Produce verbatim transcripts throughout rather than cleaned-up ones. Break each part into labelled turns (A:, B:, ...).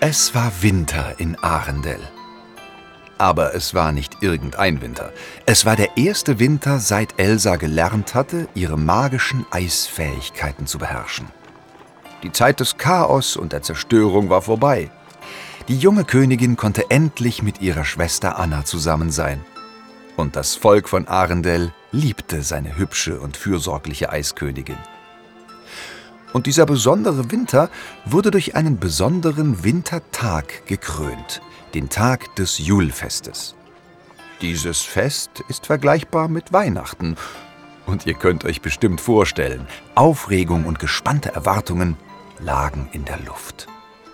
A: Es war Winter in Arendelle. Aber es war nicht irgendein Winter. Es war der erste Winter, seit Elsa gelernt hatte, ihre magischen Eisfähigkeiten zu beherrschen. Die Zeit des Chaos und der Zerstörung war vorbei. Die junge Königin konnte endlich mit ihrer Schwester Anna zusammen sein. Und das Volk von Arendelle liebte seine hübsche und fürsorgliche Eiskönigin. Und dieser besondere Winter wurde durch einen besonderen Wintertag gekrönt, den Tag des Julfestes. Dieses Fest ist vergleichbar mit Weihnachten. Und ihr könnt euch bestimmt vorstellen, Aufregung und gespannte Erwartungen lagen in der Luft.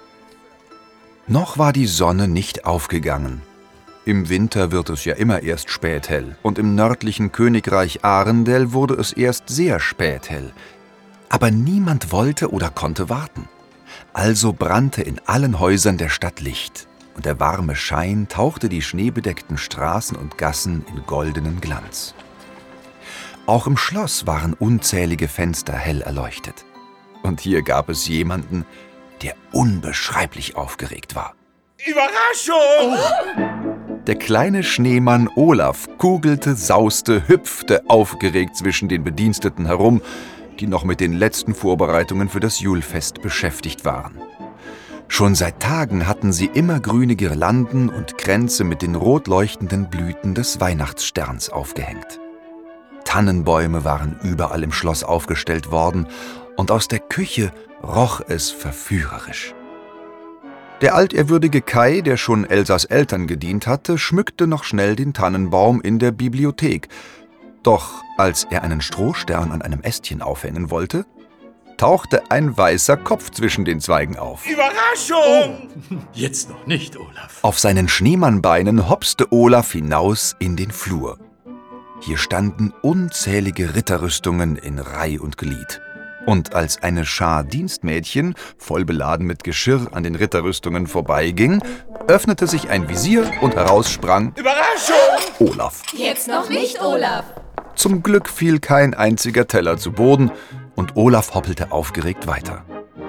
A: Noch war die Sonne nicht aufgegangen. Im Winter wird es ja immer erst spät hell. Und im nördlichen Königreich Arendelle wurde es erst sehr spät hell. Aber niemand wollte oder konnte warten. Also brannte in allen Häusern der Stadt Licht, und der warme Schein tauchte die schneebedeckten Straßen und Gassen in goldenen Glanz. Auch im Schloss waren unzählige Fenster hell erleuchtet. Und hier gab es jemanden, der unbeschreiblich aufgeregt war.
B: Überraschung!
A: Oh. Der kleine Schneemann Olaf kugelte, sauste, hüpfte aufgeregt zwischen den Bediensteten herum, die noch mit den letzten Vorbereitungen für das Julfest beschäftigt waren. Schon seit Tagen hatten sie immergrüne Girlanden und Kränze mit den rot leuchtenden Blüten des Weihnachtssterns aufgehängt. Tannenbäume waren überall im Schloss aufgestellt worden, und aus der Küche roch es verführerisch. Der altehrwürdige Kai, der schon Elsas Eltern gedient hatte, schmückte noch schnell den Tannenbaum in der Bibliothek. Doch als er einen Strohstern an einem Ästchen aufhängen wollte, tauchte ein weißer Kopf zwischen den Zweigen auf.
B: Überraschung!
C: Oh, jetzt noch nicht, Olaf.
A: Auf seinen Schneemannbeinen hopste Olaf hinaus in den Flur. Hier standen unzählige Ritterrüstungen in Reih und Glied. Und als eine Schar Dienstmädchen, voll beladen mit Geschirr, an den Ritterrüstungen vorbeiging, öffnete sich ein Visier und heraus sprang
B: Überraschung!
A: Olaf.
D: Jetzt noch nicht, Olaf.
A: Zum Glück fiel kein einziger Teller zu Boden und Olaf hoppelte aufgeregt weiter.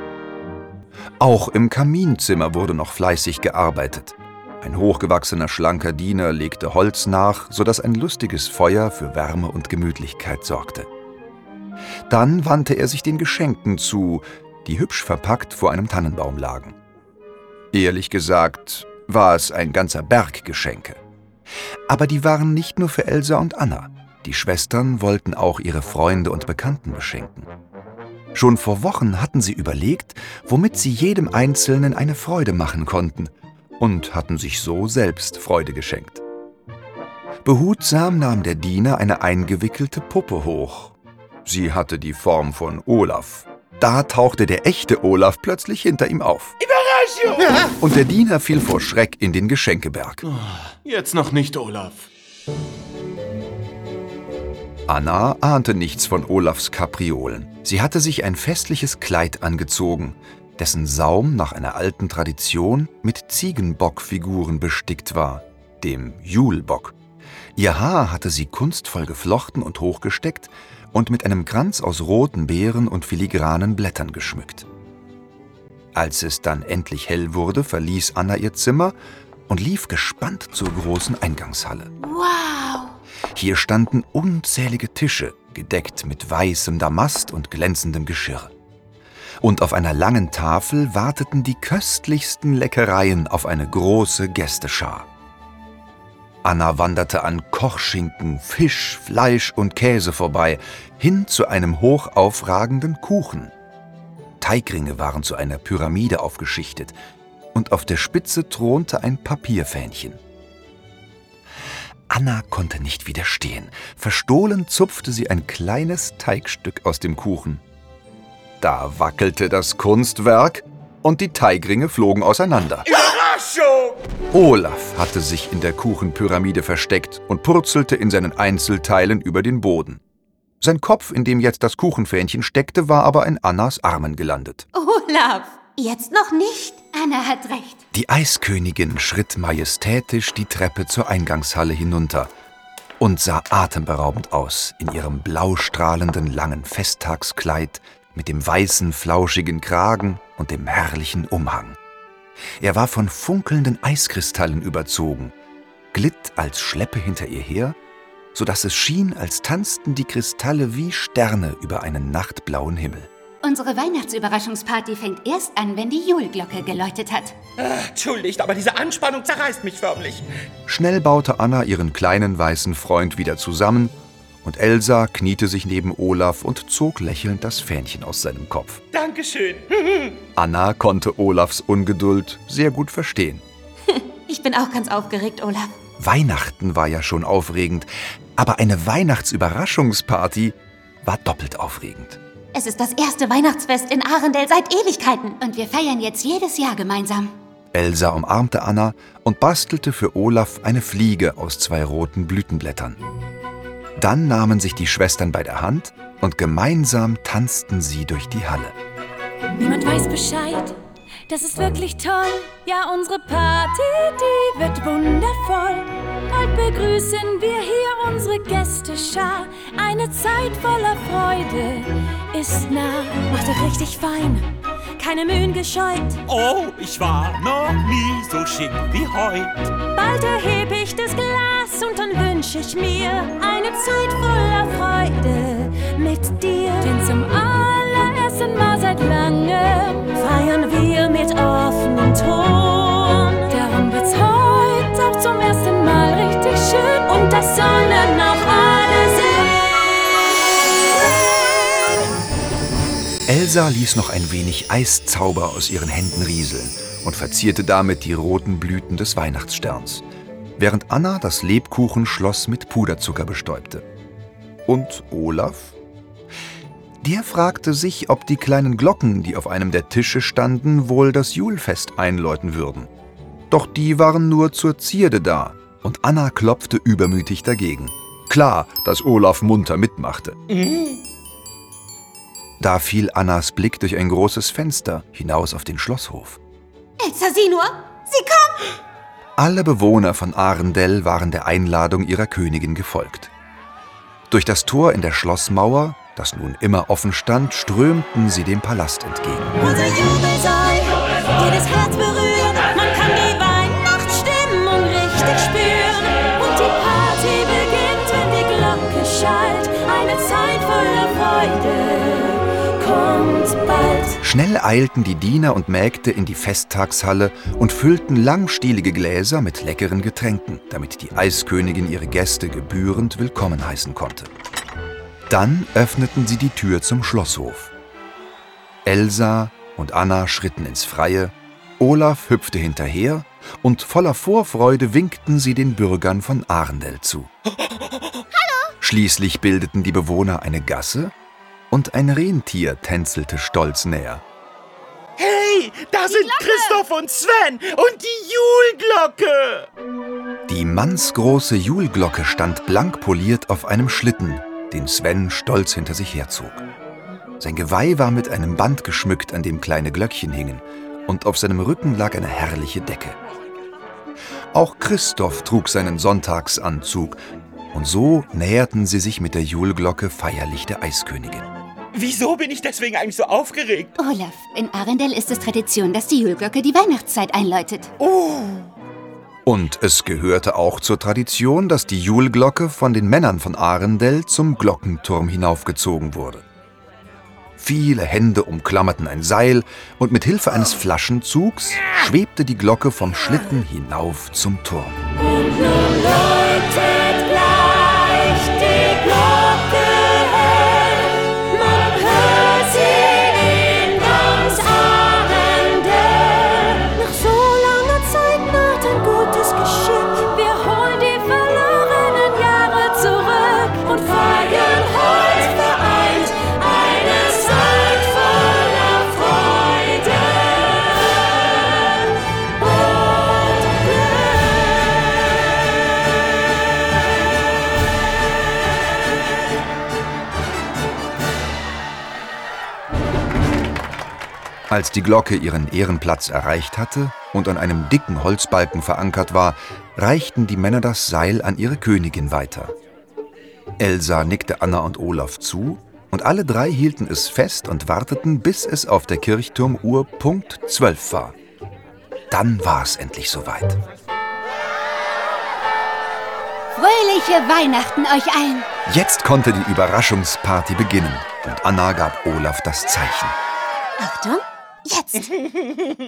A: Auch im Kaminzimmer wurde noch fleißig gearbeitet. Ein hochgewachsener, schlanker Diener legte Holz nach, sodass ein lustiges Feuer für Wärme und Gemütlichkeit sorgte. Dann wandte er sich den Geschenken zu, die hübsch verpackt vor einem Tannenbaum lagen. Ehrlich gesagt war es ein ganzer Berg Geschenke. Aber die waren nicht nur für Elsa und Anna. Die Schwestern wollten auch ihre Freunde und Bekannten beschenken. Schon vor Wochen hatten sie überlegt, womit sie jedem Einzelnen eine Freude machen konnten, und hatten sich so selbst Freude geschenkt. Behutsam nahm der Diener eine eingewickelte Puppe hoch. Sie hatte die Form von Olaf. Da tauchte der echte Olaf plötzlich hinter ihm auf.
B: Überraschung!
A: Und der Diener fiel vor Schreck in den Geschenkeberg.
C: Jetzt noch nicht, Olaf.
A: Anna ahnte nichts von Olafs Kapriolen. Sie hatte sich ein festliches Kleid angezogen, dessen Saum nach einer alten Tradition mit Ziegenbockfiguren bestickt war, dem Julbock. Ihr Haar hatte sie kunstvoll geflochten und hochgesteckt und mit einem Kranz aus roten Beeren und filigranen Blättern geschmückt. Als es dann endlich hell wurde, verließ Anna ihr Zimmer und lief gespannt zur großen Eingangshalle.
D: Wow!
A: Hier standen unzählige Tische, gedeckt mit weißem Damast und glänzendem Geschirr. Und auf einer langen Tafel warteten die köstlichsten Leckereien auf eine große Gästeschar. Anna wanderte an Kochschinken, Fisch, Fleisch und Käse vorbei, hin zu einem hochaufragenden Kuchen. Teigringe waren zu einer Pyramide aufgeschichtet, und auf der Spitze thronte ein Papierfähnchen. Anna konnte nicht widerstehen. Verstohlen zupfte sie ein kleines Teigstück aus dem Kuchen. Da wackelte das Kunstwerk und die Teigringe flogen auseinander.
B: Überraschung!
A: Olaf hatte sich in der Kuchenpyramide versteckt und purzelte in seinen Einzelteilen über den Boden. Sein Kopf, in dem jetzt das Kuchenfähnchen steckte, war aber in Annas Armen gelandet.
D: Olaf, jetzt noch nicht. Anna hat recht.
A: Die Eiskönigin schritt majestätisch die Treppe zur Eingangshalle hinunter und sah atemberaubend aus in ihrem blaustrahlenden langen Festtagskleid mit dem weißen, flauschigen Kragen und dem herrlichen Umhang. Er war von funkelnden Eiskristallen überzogen, glitt als Schleppe hinter ihr her, so dass es schien, als tanzten die Kristalle wie Sterne über einen nachtblauen Himmel.
D: Unsere Weihnachtsüberraschungsparty fängt erst an, wenn die Julglocke geläutet hat.
B: Äh, Entschuldigt, aber diese Anspannung zerreißt mich förmlich.
A: Schnell baute Anna ihren kleinen weißen Freund wieder zusammen und Elsa kniete sich neben Olaf und zog lächelnd das Fähnchen aus seinem Kopf.
B: Dankeschön.
A: Anna konnte Olafs Ungeduld sehr gut verstehen.
D: Ich bin auch ganz aufgeregt, Olaf.
A: Weihnachten war ja schon aufregend, aber eine Weihnachtsüberraschungsparty war doppelt aufregend.
D: Es ist das erste Weihnachtsfest in Arendelle seit Ewigkeiten. Und wir feiern jetzt jedes Jahr gemeinsam.
A: Elsa umarmte Anna und bastelte für Olaf eine Fliege aus zwei roten Blütenblättern. Dann nahmen sich die Schwestern bei der Hand und gemeinsam tanzten sie durch die Halle.
E: Niemand weiß Bescheid, das ist wirklich toll. Ja, unsere Party, die wird wundervoll. Bald begrüßen wir hier unsere Gästeschar. Eine Zeit voller Freude ist nah. Macht euch richtig fein, keine Mühen gescheut.
B: Oh, ich war noch nie so schick wie heute.
E: Bald erheb ich das Glas und dann wünsch ich mir eine Zeit voller Freude mit dir. Denn zum allerersten Mal seit langem feiern wir mit offenem Ton. Darum wird's heute auch zum ersten Mal richtig schön und das sollen auch alle sehen.
A: Elsa ließ noch ein wenig Eiszauber aus ihren Händen rieseln und verzierte damit die roten Blüten des Weihnachtssterns, während Anna das Lebkuchenschloss mit Puderzucker bestäubte. Und Olaf? Der fragte sich, ob die kleinen Glocken, die auf einem der Tische standen, wohl das Julfest einläuten würden. Doch die waren nur zur Zierde da, und Anna klopfte übermütig dagegen. Klar, dass Olaf munter mitmachte.
B: Mhm.
A: Da fiel Annas Blick durch ein großes Fenster hinaus auf den Schlosshof.
D: Elsa, sieh nur! Sie kommt!
A: Alle Bewohner von Arendelle waren der Einladung ihrer Königin gefolgt. Durch das Tor in der Schlossmauer, das nun immer offen stand, strömten sie dem Palast entgegen.
E: Unser Jubel soll jedes Herz berühren. Man kann die Weihnachtsstimmung richtig spüren. Und die Party beginnt, wenn die Glocke schallt. Eine Zeit voller Freude kommt bald.
A: Schnell eilten die Diener und Mägde in die Festtagshalle und füllten langstielige Gläser mit leckeren Getränken, damit die Eiskönigin ihre Gäste gebührend willkommen heißen konnte. Dann öffneten sie die Tür zum Schlosshof. Elsa und Anna schritten ins Freie, Olaf hüpfte hinterher und voller Vorfreude winkten sie den Bürgern von Arendelle zu. Hallo! Schließlich bildeten die Bewohner eine Gasse und ein Rentier tänzelte stolz näher.
B: Hey, da sind Christoph und Sven und die Julglocke.
A: Die mannsgroße Julglocke stand blank poliert auf einem Schlitten, den Sven stolz hinter sich herzog. Sein Geweih war mit einem Band geschmückt, an dem kleine Glöckchen hingen, und auf seinem Rücken lag eine herrliche Decke. Auch Christoph trug seinen Sonntagsanzug, und so näherten sie sich mit der Julglocke feierlich der Eiskönigin.
B: Wieso bin ich deswegen eigentlich so aufgeregt?
D: Olaf, in Arendelle ist es Tradition, dass die Julglocke die Weihnachtszeit einläutet.
B: Oh,
A: Und es gehörte auch zur Tradition, dass die Julglocke von den Männern von Arendelle zum Glockenturm hinaufgezogen wurde. Viele Hände umklammerten ein Seil und mit Hilfe eines Flaschenzugs schwebte die Glocke vom Schlitten hinauf zum Turm.
E: Und nun läutet gleich die Glocke hell. Man hört sie in ganz Arendelle. Nach so langer Zeit naht ein gutes Geschick. Wir holen die verlorenen Jahre zurück und feiern heute vereint eine Zeit voller Freude und Glück.
A: Als die Glocke ihren Ehrenplatz erreicht hatte und an einem dicken Holzbalken verankert war, reichten die Männer das Seil an ihre Königin weiter. Elsa nickte Anna und Olaf zu, und alle drei hielten es fest und warteten, bis es auf der Kirchturmuhr Punkt zwölf war. Dann war es endlich soweit.
D: Fröhliche Weihnachten euch allen!
A: Jetzt konnte die Überraschungsparty beginnen und Anna gab Olaf das Zeichen.
D: Achtung, jetzt!
B: Überraschung!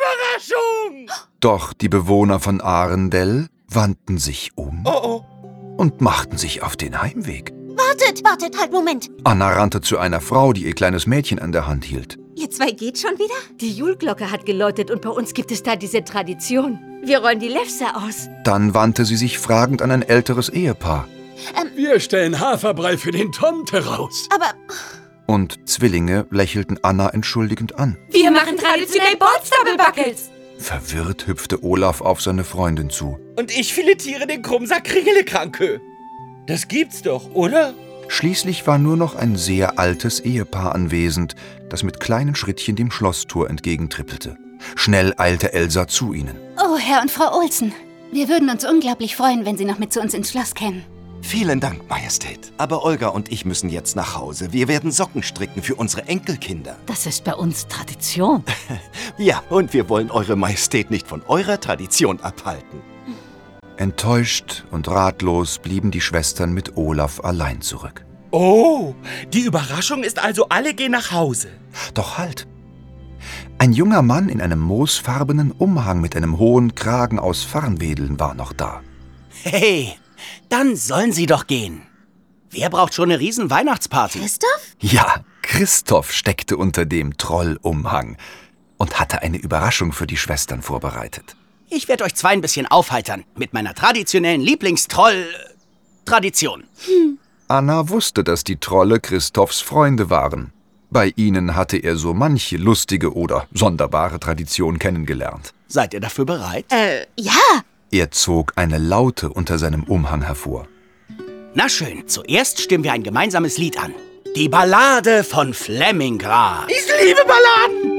A: Doch die Bewohner von Arendelle wandten sich um
B: Oh oh.
A: und machten sich auf den Heimweg.
D: Wartet, wartet, halt, Moment.
A: Anna rannte zu einer Frau, die ihr kleines Mädchen an der Hand hielt.
D: Ihr zwei geht schon wieder?
F: Die Julglocke hat geläutet und bei uns gibt es da diese Tradition. Wir rollen die Lefse aus.
A: Dann wandte sie sich fragend an ein älteres Ehepaar.
C: Wir stellen Haferbrei für den Tomte raus.
D: Aber
A: Und Zwillinge lächelten Anna entschuldigend an.
F: Wir machen traditionell Bordstabelbackels.
A: Verwirrt hüpfte Olaf auf seine Freundin zu.
B: Und ich filetiere den Krummsack Kringelekranke. Das gibt's doch, oder?
A: Schließlich war nur noch ein sehr altes Ehepaar anwesend, das mit kleinen Schrittchen dem Schlosstor entgegentrippelte. Schnell eilte Elsa zu ihnen.
D: oh, Herr und Frau Olsen, wir würden uns unglaublich freuen, wenn Sie noch mit zu uns ins Schloss kämen.
G: Vielen Dank, Majestät. Aber Olga und ich müssen jetzt nach Hause. Wir werden Socken stricken für unsere Enkelkinder.
F: Das ist bei uns Tradition.
G: Ja, und wir wollen Eure Majestät nicht von eurer Tradition abhalten.
A: Enttäuscht und ratlos blieben die Schwestern mit Olaf allein zurück.
B: Oh, die Überraschung ist also, alle gehen nach Hause.
A: Doch halt! Ein junger Mann in einem moosfarbenen Umhang mit einem hohen Kragen aus Farnwedeln war noch da.
H: Hey, dann sollen Sie doch gehen. Wer braucht schon eine riesen Weihnachtsparty?
D: Christoph?
A: Ja, Christoph steckte unter dem Trollumhang und hatte eine Überraschung für die Schwestern vorbereitet.
H: Ich werde euch zwei ein bisschen aufheitern mit meiner traditionellen Lieblingstroll-Tradition.
D: Hm.
A: Anna wusste, dass die Trolle Christophs Freunde waren. Bei ihnen hatte er so manche lustige oder sonderbare Tradition kennengelernt.
H: Seid ihr dafür bereit?
D: Äh, ja.
A: Er zog eine Laute unter seinem Umhang hervor.
H: Na schön, zuerst stimmen wir ein gemeinsames Lied an. Die Ballade von Flemmingrad.
B: Ich liebe Balladen!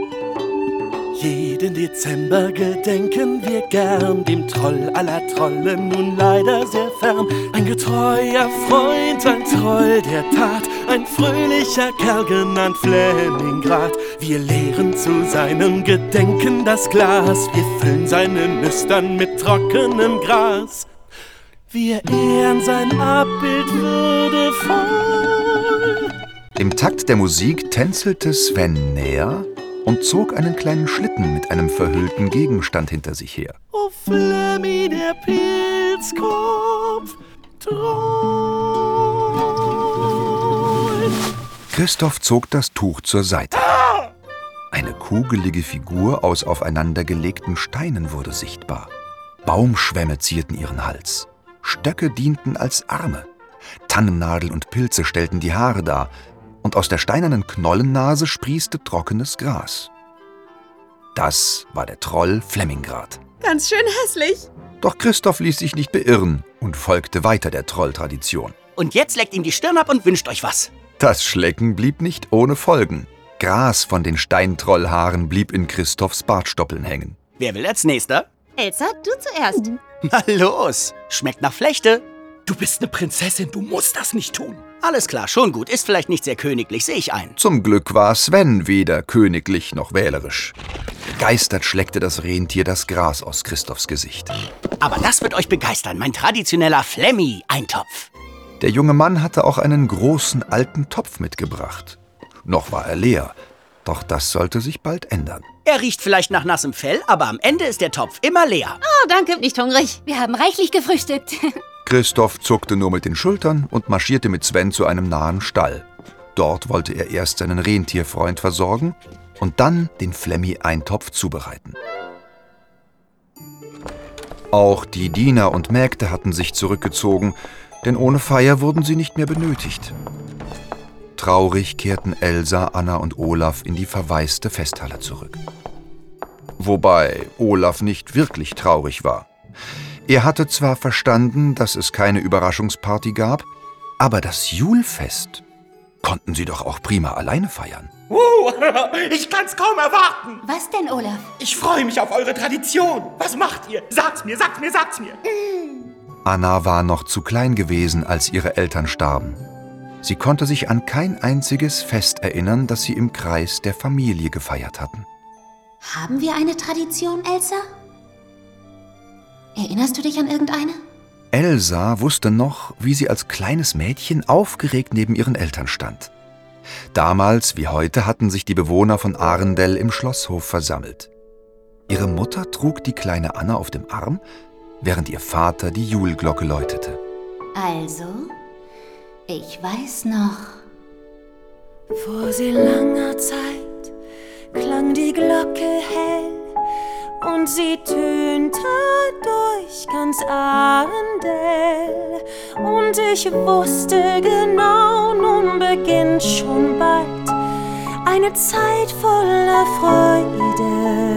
I: Jeden Dezember gedenken wir gern dem Troll aller Trolle, nun leider sehr fern. Ein getreuer Freund, ein Troll der Tat, ein fröhlicher Kerl genannt Flemmingrad. Wir leeren zu seinem Gedenken das Glas, wir füllen seine Nüstern mit trockenem Gras. Wir ehren sein Abbild würdevoll.
A: Im Takt der Musik tänzelte Sven näher und zog einen kleinen Schlitten mit einem verhüllten Gegenstand hinter sich her.
I: Oh, Flemmi, der Pilzkopf, Troll.
A: Christoph zog das Tuch zur Seite. Eine kugelige Figur aus aufeinandergelegten Steinen wurde sichtbar. Baumschwämme zierten ihren Hals. Stöcke dienten als Arme. Tannennadeln und Pilze stellten die Haare dar. Und aus der steinernen Knollennase sprießte trockenes Gras. Das war der Troll Flemmingrad.
F: Ganz schön hässlich.
A: Doch Christoph ließ sich nicht beirren und folgte weiter der Trolltradition.
H: Und jetzt leckt ihm die Stirn ab und wünscht euch was.
A: Das Schlecken blieb nicht ohne Folgen. Gras von den Steintrollhaaren blieb in Christophs Bartstoppeln hängen.
H: Wer will als Nächster?
D: Elsa, du zuerst.
H: Na los, schmeckt nach Flechte.
B: Du bist eine Prinzessin, du musst das nicht tun.
H: Alles klar, schon gut. Ist vielleicht nicht sehr königlich, sehe ich ein.
A: Zum Glück war Sven weder königlich noch wählerisch. Begeistert schleckte das Rentier das Gras aus Christophs Gesicht.
H: Aber das wird euch begeistern, mein traditioneller Flemmi-Eintopf.
A: Der junge Mann hatte auch einen großen alten Topf mitgebracht. Noch war er leer, doch das sollte sich bald ändern.
H: Er riecht vielleicht nach nassem Fell, aber am Ende ist der Topf immer leer.
D: Oh, danke, nicht hungrig. Wir haben reichlich gefrühstückt.
A: Christoph zuckte nur mit den Schultern und marschierte mit Sven zu einem nahen Stall. Dort wollte er erst seinen Rentierfreund versorgen und dann den Flemmi-Eintopf zubereiten. Auch die Diener und Mägde hatten sich zurückgezogen, denn ohne Feier wurden sie nicht mehr benötigt. Traurig kehrten Elsa, Anna und Olaf in die verwaiste Festhalle zurück. Wobei Olaf nicht wirklich traurig war. Er hatte zwar verstanden, dass es keine Überraschungsparty gab, aber das Julfest konnten sie doch auch prima alleine feiern.
B: Uh, ich kann's kaum erwarten.
D: Was denn, Olaf?
B: Ich freue mich auf eure Tradition. Was macht ihr? Sagt's mir, sagt's mir, sagt's mir.
A: Anna war noch zu klein gewesen, als ihre Eltern starben. Sie konnte sich an kein einziges Fest erinnern, das sie im Kreis der Familie gefeiert hatten.
D: Haben wir eine Tradition, Elsa? Erinnerst du dich an irgendeine?
A: Elsa wusste noch, wie sie als kleines Mädchen aufgeregt neben ihren Eltern stand. Damals wie heute hatten sich die Bewohner von Arendelle im Schlosshof versammelt. Ihre Mutter trug die kleine Anna auf dem Arm, während ihr Vater die Julglocke läutete.
D: Also, ich weiß noch.
E: Vor sehr langer Zeit klang die Glocke hell und sie tönte durch ganz Arendelle. Und ich wusste genau, nun beginnt schon bald eine Zeit voller Freude.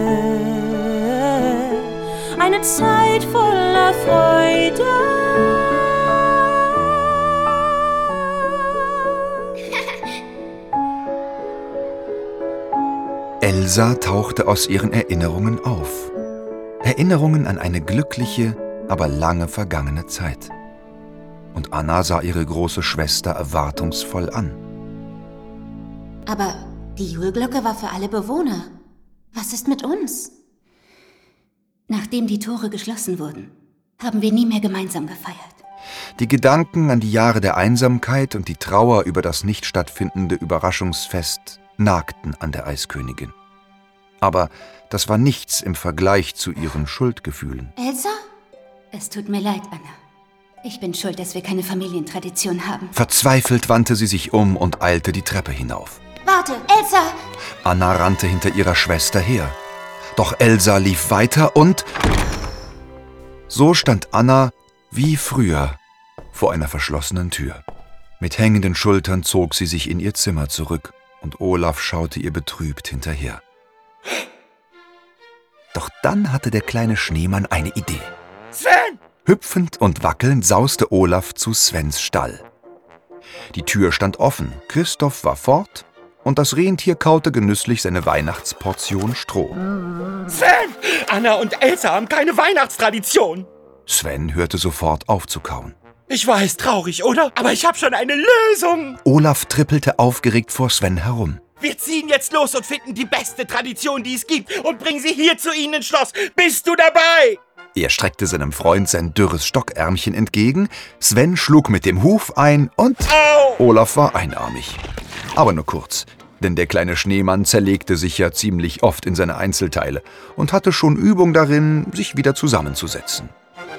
E: Eine Zeit voller Freude.
A: Elsa tauchte aus ihren Erinnerungen auf. Erinnerungen an eine glückliche, aber lange vergangene Zeit. Und Anna sah ihre große Schwester erwartungsvoll an.
D: Aber die Julglocke war für alle Bewohner. Was ist mit uns? Nachdem die Tore geschlossen wurden, haben wir nie mehr gemeinsam gefeiert.
A: Die Gedanken an die Jahre der Einsamkeit und die Trauer über das nicht stattfindende Überraschungsfest nagten an der Eiskönigin. Aber das war nichts im Vergleich zu ihren Schuldgefühlen.
D: Elsa? Es tut mir leid, Anna. Ich bin schuld, dass wir keine Familientradition haben.
A: Verzweifelt wandte sie sich um und eilte die Treppe hinauf.
D: Warte, Elsa!
A: Anna rannte hinter ihrer Schwester her. Doch Elsa lief weiter und... So stand Anna, wie früher, vor einer verschlossenen Tür. Mit hängenden Schultern zog sie sich in ihr Zimmer zurück und Olaf schaute ihr betrübt hinterher. Doch dann hatte der kleine Schneemann eine Idee.
H: Sven!
A: Hüpfend und wackelnd sauste Olaf zu Svens Stall. Die Tür stand offen, Christoph war fort und das Rentier kaute genüsslich seine Weihnachtsportion Stroh.
H: Sven! Anna und Elsa haben keine Weihnachtstradition.
A: Sven hörte sofort auf zu kauen.
H: Ich weiß, traurig, oder? Aber ich habe schon eine Lösung.
A: Olaf trippelte aufgeregt vor Sven herum.
H: Wir ziehen jetzt los und finden die beste Tradition, die es gibt und bringen sie hier zu Ihnen ins Schloss. Bist du dabei?
A: Er streckte seinem Freund sein dürres Stockärmchen entgegen, Sven schlug mit dem Huf ein und
H: Au!
A: Olaf war einarmig. Aber nur kurz, denn der kleine Schneemann zerlegte sich ja ziemlich oft in seine Einzelteile und hatte schon Übung darin, sich wieder zusammenzusetzen.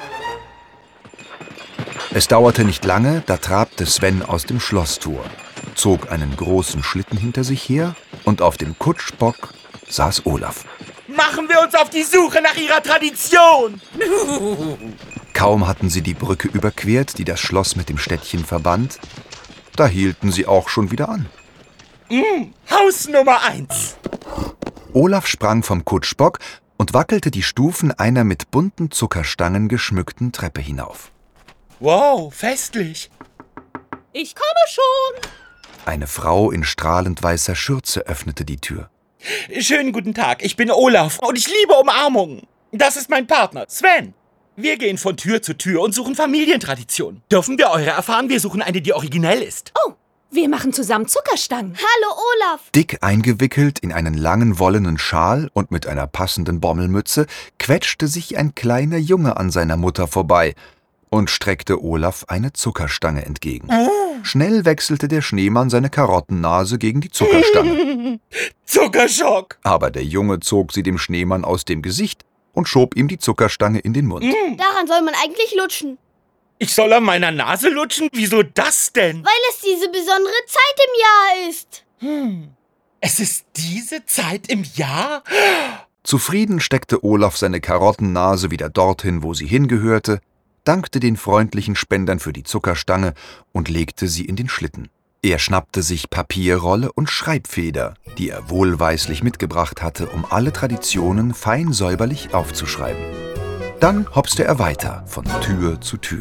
A: Es dauerte nicht lange, da trabte Sven aus dem Schlosstor, zog einen großen Schlitten hinter sich her und auf dem Kutschbock saß Olaf.
H: Machen wir uns auf die Suche nach ihrer Tradition!
A: Kaum hatten sie die Brücke überquert, die das Schloss mit dem Städtchen verband, da hielten sie auch schon wieder an.
H: Mm, Haus Nummer eins!
A: Olaf sprang vom Kutschbock und wackelte die Stufen einer mit bunten Zuckerstangen geschmückten Treppe hinauf.
H: Wow, festlich!
F: Ich komme schon!
A: Eine Frau in strahlend weißer Schürze öffnete die Tür.
H: Schönen guten Tag, ich bin Olaf und ich liebe Umarmungen. Das ist mein Partner, Sven. Wir gehen von Tür zu Tür und suchen Familientraditionen. Dürfen wir eure erfahren? Wir suchen eine, die originell ist.
F: Oh, wir machen zusammen Zuckerstangen.
E: Hallo, Olaf.
A: Dick eingewickelt in einen langen wollenen Schal und mit einer passenden Bommelmütze quetschte sich ein kleiner Junge an seiner Mutter vorbei und streckte Olaf eine Zuckerstange entgegen. Schnell wechselte der Schneemann seine Karottennase gegen die Zuckerstange.
H: Zuckerschock!
A: Aber der Junge zog sie dem Schneemann aus dem Gesicht und schob ihm die Zuckerstange in den Mund.
E: Daran soll man eigentlich lutschen.
H: Ich soll an meiner Nase lutschen? Wieso das denn?
E: Weil es diese besondere Zeit im Jahr ist.
H: Hm. Es ist diese Zeit im Jahr?
A: Zufrieden steckte Olaf seine Karottennase wieder dorthin, wo sie hingehörte, dankte den freundlichen Spendern für die Zuckerstange und legte sie in den Schlitten. Er schnappte sich Papierrolle und Schreibfeder, die er wohlweislich mitgebracht hatte, um alle Traditionen fein säuberlich aufzuschreiben. Dann hopste er weiter von Tür zu Tür.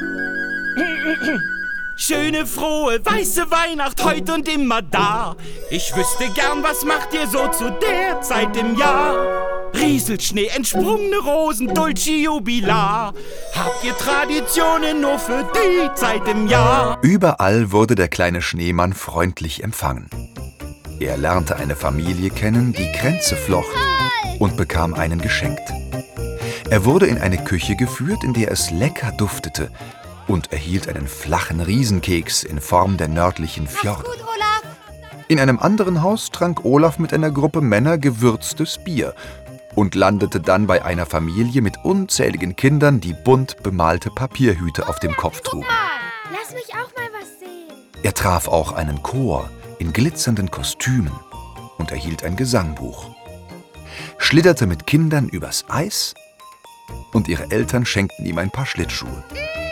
B: Schöne, frohe, weiße Weihnacht heute und immer da. Ich wüsste gern, was macht ihr so zu der Zeit im Jahr? Rieselt Schnee, entsprungene Rosen, Dulci Jubilar. Habt ihr Traditionen nur für die Zeit im Jahr?
A: Überall wurde der kleine Schneemann freundlich empfangen. Er lernte eine Familie kennen, die Kränze flocht und bekam einen geschenkt. Er wurde in eine Küche geführt, in der es lecker duftete, und erhielt einen flachen Riesenkeks in Form der nördlichen Fjorde.
J: Gut, Olaf.
A: In einem anderen Haus trank Olaf mit einer Gruppe Männer gewürztes Bier und landete dann bei einer Familie mit unzähligen Kindern, die bunt bemalte Papierhüte auf dem Kopf trugen.
J: Lass mich auch mal was sehen.
A: Er traf auch einen Chor in glitzernden Kostümen und erhielt ein Gesangbuch, schlitterte mit Kindern übers Eis und ihre Eltern schenkten ihm ein paar Schlittschuhe.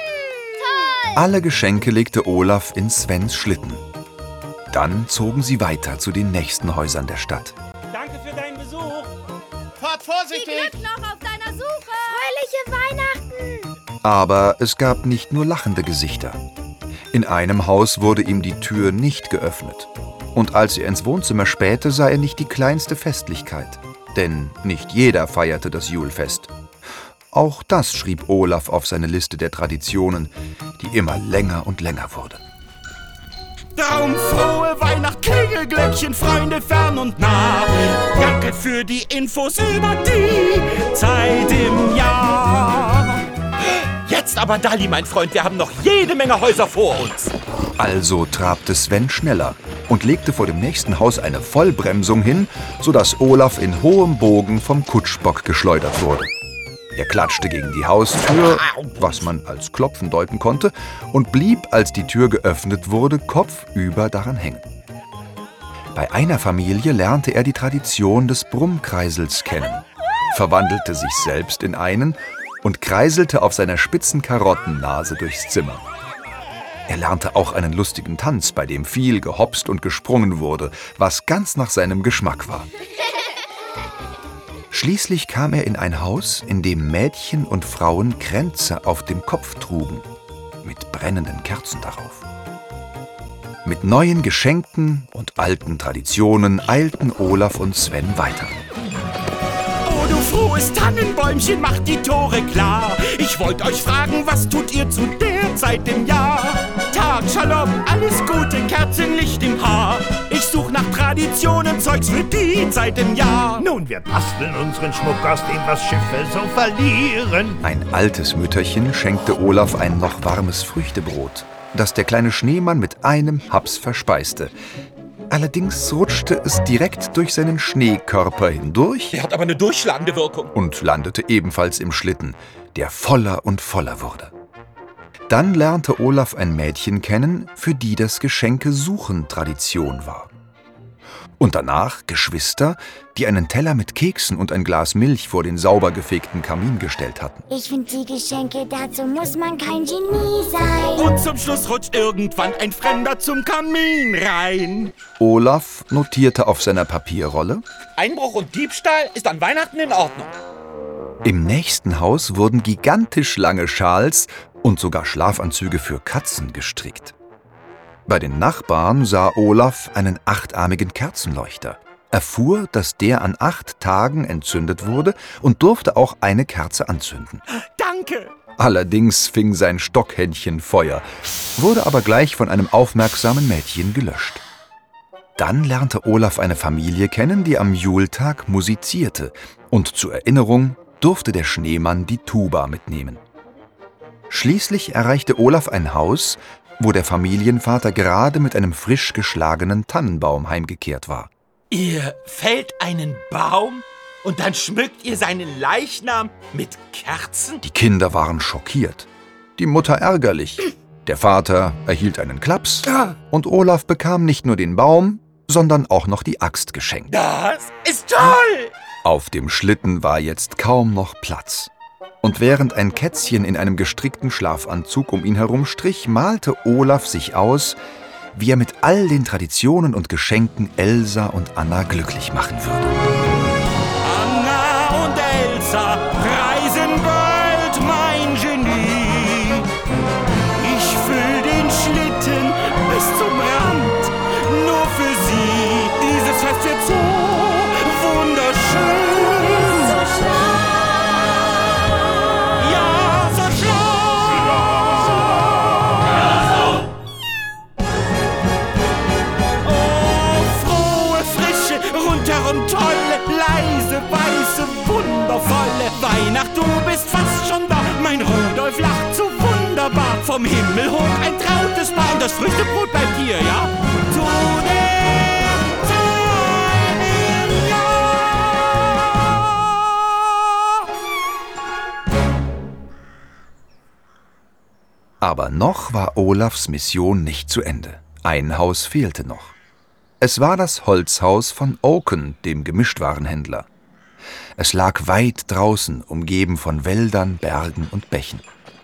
A: Alle Geschenke legte Olaf in Svens Schlitten. Dann zogen sie weiter zu den nächsten Häusern der Stadt.
B: Danke für deinen Besuch.
H: Fahrt vorsichtig!
J: Viel Glück noch auf deiner Suche. Fröhliche Weihnachten.
A: Aber es gab nicht nur lachende Gesichter. In einem Haus wurde ihm die Tür nicht geöffnet. Und als er ins Wohnzimmer spähte, sah er nicht die kleinste Festlichkeit. Denn nicht jeder feierte das Julfest. Auch das schrieb Olaf auf seine Liste der Traditionen, die immer länger und länger wurde.
B: Darum frohe Weihnacht, Klingelglöckchen, Freunde fern und nah. Danke für die Infos über die Zeit im Jahr.
H: Jetzt aber, Dalli, mein Freund, wir haben noch jede Menge Häuser vor uns.
A: Also trabte Sven schneller und legte vor dem nächsten Haus eine Vollbremsung hin, sodass Olaf in hohem Bogen vom Kutschbock geschleudert wurde. Er klatschte gegen die Haustür, was man als Klopfen deuten konnte, und blieb, als die Tür geöffnet wurde, kopfüber daran hängen. Bei einer Familie lernte er die Tradition des Brummkreisels kennen, verwandelte sich selbst in einen und kreiselte auf seiner spitzen Karottennase durchs Zimmer. Er lernte auch einen lustigen Tanz, bei dem viel gehopst und gesprungen wurde, was ganz nach seinem Geschmack war. Schließlich kam er in ein Haus, in dem Mädchen und Frauen Kränze auf dem Kopf trugen, mit brennenden Kerzen darauf. Mit neuen Geschenken und alten Traditionen eilten Olaf und Sven weiter.
B: Oh, du frohes Tannenbäumchen, macht die Tore klar. Ich wollte euch fragen, was tut ihr zu der Zeit im Jahr? Tag, Shalom, alles Gute, Kerzenlicht im Haar. Ich such nach Traditionen, Zeugs für die Zeit im Jahr.
K: Nun, wir basteln unseren Schmuck aus dem, was Schiffe so verlieren.
A: Ein altes Mütterchen schenkte Olaf ein noch warmes Früchtebrot, das der kleine Schneemann mit einem Haps verspeiste. Allerdings rutschte es direkt durch seinen Schneekörper hindurch.
H: Der hat aber eine durchschlagende Wirkung.
A: Und landete ebenfalls im Schlitten, der voller und voller wurde. Dann lernte Olaf ein Mädchen kennen, für die das Geschenke-Suchen Tradition war. Und danach Geschwister, die einen Teller mit Keksen und ein Glas Milch vor den sauber gefegten Kamin gestellt hatten.
J: Ich finde die Geschenke, dazu muss man kein Genie sein.
B: Und zum Schluss rutscht irgendwann ein Fremder zum Kamin rein.
A: Olaf notierte auf seiner Papierrolle:
H: Einbruch und Diebstahl ist an Weihnachten in Ordnung.
A: Im nächsten Haus wurden gigantisch lange Schals und sogar Schlafanzüge für Katzen gestrickt. Bei den Nachbarn sah Olaf einen achtarmigen Kerzenleuchter, erfuhr, dass der an acht Tagen entzündet wurde und durfte auch eine Kerze anzünden.
B: Danke!
A: Allerdings fing sein Stockhändchen Feuer, wurde aber gleich von einem aufmerksamen Mädchen gelöscht. Dann lernte Olaf eine Familie kennen, die am Jultag musizierte, und zur Erinnerung durfte der Schneemann die Tuba mitnehmen. Schließlich erreichte Olaf ein Haus, wo der Familienvater gerade mit einem frisch geschlagenen Tannenbaum heimgekehrt war.
H: Ihr fällt einen Baum und dann schmückt ihr seinen Leichnam mit Kerzen?
A: Die Kinder waren schockiert, die Mutter ärgerlich. Der Vater erhielt einen Klaps und Olaf bekam nicht nur den Baum, sondern auch noch die Axt geschenkt.
H: Das ist toll!
A: Auf dem Schlitten war jetzt kaum noch Platz. Und während ein Kätzchen in einem gestrickten Schlafanzug um ihn herum strich, malte Olaf sich aus, wie er mit all den Traditionen und Geschenken Elsa und Anna glücklich machen würde.
B: Anna und Elsa reisen bald, mein Genie. Ich füll den Schlitten bis zum Rand, nur für sie. Dieses Fest wird so wunderschön. Rundherum tolle, leise, weiße vom Himmel hoch ein trautes Paar und das Früchtebrot bleibt hier, ja? Zu dem Zeit im Jahr.
A: Aber noch war Olafs Mission nicht zu Ende. Ein Haus fehlte noch. Es war das Holzhaus von Oaken, dem Gemischtwarenhändler. Es lag weit draußen, umgeben von Wäldern, Bergen und Bächen.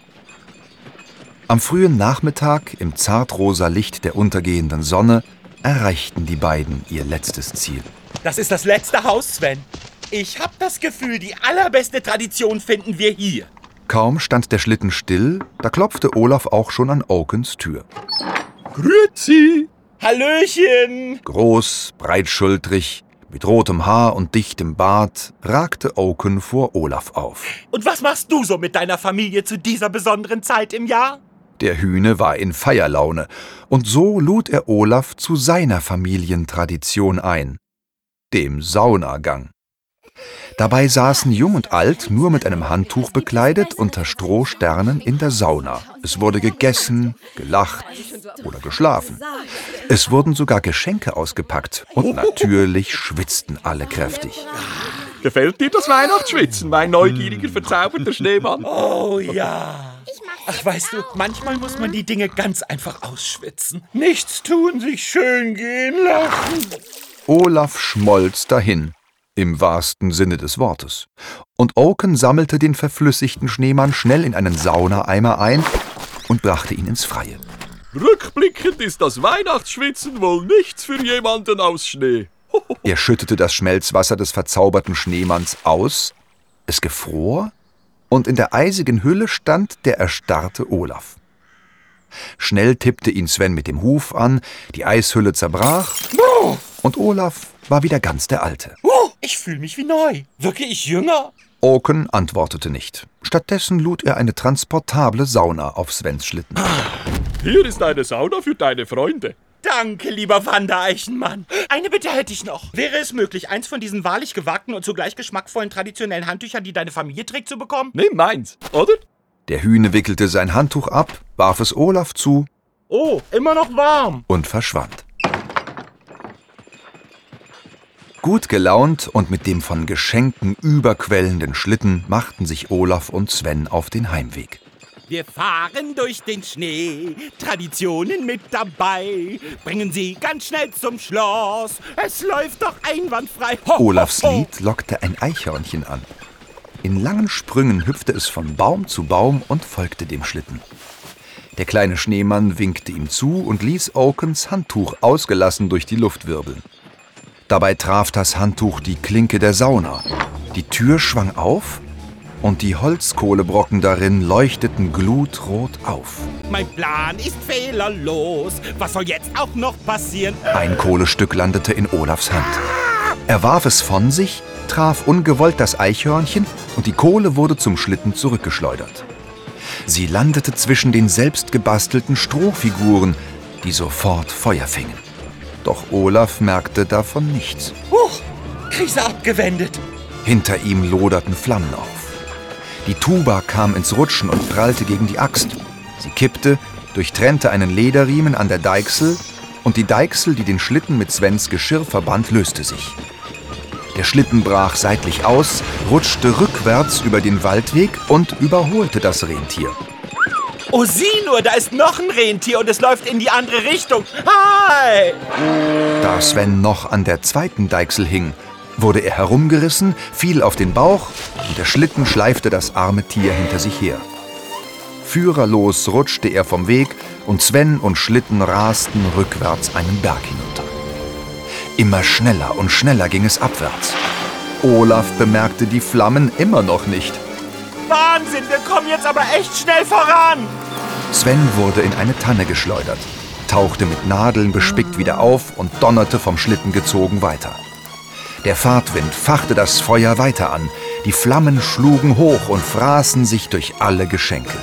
A: Am frühen Nachmittag, im zartrosa Licht der untergehenden Sonne, erreichten die beiden ihr letztes Ziel.
H: Das ist das letzte Haus, Sven. Ich hab das Gefühl, die allerbeste Tradition finden wir hier.
A: Kaum stand der Schlitten still, da klopfte Olaf auch schon an Oakens Tür.
C: Grüezi!
H: Hallöchen!
A: Groß, breitschultrig, mit rotem Haar und dichtem Bart ragte Oaken vor Olaf auf.
H: Und was machst du so mit deiner Familie zu dieser besonderen Zeit im Jahr?
A: Der Hühne war in Feierlaune, und so lud er Olaf zu seiner Familientradition ein, dem Saunagang. Dabei saßen Jung und Alt, nur mit einem Handtuch bekleidet, unter Strohsternen in der Sauna. Es wurde gegessen, gelacht oder geschlafen. Es wurden sogar Geschenke ausgepackt und natürlich schwitzten alle kräftig.
C: Gefällt dir das Weihnachtsschwitzen, mein neugieriger, verzauberter Schneemann?
H: Oh ja. Ach, weißt du, manchmal muss man die Dinge ganz einfach ausschwitzen. Nichts tun, sich schön gehen lassen.
A: Olaf schmolz dahin, im wahrsten Sinne des Wortes. Und Oaken sammelte den verflüssigten Schneemann schnell in einen Saunaeimer ein und brachte ihn ins Freie.
C: Rückblickend ist das Weihnachtsschwitzen wohl nichts für jemanden aus Schnee.
A: Er schüttete das Schmelzwasser des verzauberten Schneemanns aus, es gefror, und in der eisigen Hülle stand der erstarrte Olaf. Schnell tippte ihn Sven mit dem Huf an, die Eishülle zerbrach, und Olaf war wieder ganz der Alte.
H: Ich fühle mich wie neu. Wirke ich jünger?
A: Oaken antwortete nicht. Stattdessen lud er eine transportable Sauna auf Svens Schlitten.
C: Hier ist eine Sauna für deine Freunde.
H: Danke, lieber Wandereichenmann. Eine Bitte hätte ich noch. Wäre es möglich, eins von diesen wahrlich gewagten und zugleich geschmackvollen traditionellen Handtüchern, die deine Familie trägt, zu bekommen?
C: Nimm meins, oder?
A: Der Hühne wickelte sein Handtuch ab, warf es Olaf zu.
H: Oh, immer noch warm.
A: Und verschwand. Gut gelaunt und mit dem von Geschenken überquellenden Schlitten machten sich Olaf und Sven auf den Heimweg.
B: Wir fahren durch den Schnee, Traditionen mit dabei, bringen sie ganz schnell zum Schloss, es läuft doch einwandfrei. Ho,
A: Olafs
B: ho, ho.
A: Lied lockte ein Eichhörnchen an. In langen Sprüngen hüpfte es von Baum zu Baum und folgte dem Schlitten. Der kleine Schneemann winkte ihm zu und ließ Oakens Handtuch ausgelassen durch die Luft wirbeln. Dabei traf das Handtuch die Klinke der Sauna. Die Tür schwang auf und die Holzkohlebrocken darin leuchteten glutrot auf.
B: Mein Plan ist fehlerlos. Was soll jetzt auch noch passieren?
A: Ein Kohlestück landete in Olafs Hand. Er warf es von sich, traf ungewollt das Eichhörnchen und die Kohle wurde zum Schlitten zurückgeschleudert. Sie landete zwischen den selbst gebastelten Strohfiguren, die sofort Feuer fingen. Doch Olaf merkte davon nichts.
H: Huch, Krise abgewendet.
A: Hinter ihm loderten Flammen auf. Die Tuba kam ins Rutschen und prallte gegen die Axt. Sie kippte, durchtrennte einen Lederriemen an der Deichsel und die Deichsel, die den Schlitten mit Svens Geschirr verband, löste sich. Der Schlitten brach seitlich aus, rutschte rückwärts über den Waldweg und überholte das Rentier.
H: Oh, sieh nur, da ist noch ein Rentier und es läuft in die andere Richtung. Hi!
A: Da Sven noch an der zweiten Deichsel hing, wurde er herumgerissen, fiel auf den Bauch und der Schlitten schleifte das arme Tier hinter sich her. Führerlos rutschte er vom Weg und Sven und Schlitten rasten rückwärts einen Berg hinunter. Immer schneller und schneller ging es abwärts. Olaf bemerkte die Flammen immer noch nicht.
H: Wahnsinn, wir kommen jetzt aber echt schnell voran.
A: Sven wurde in eine Tanne geschleudert, tauchte mit Nadeln bespickt wieder auf und donnerte vom Schlitten gezogen weiter. Der Fahrtwind fachte das Feuer weiter an, die Flammen schlugen hoch und fraßen sich durch alle Geschenke.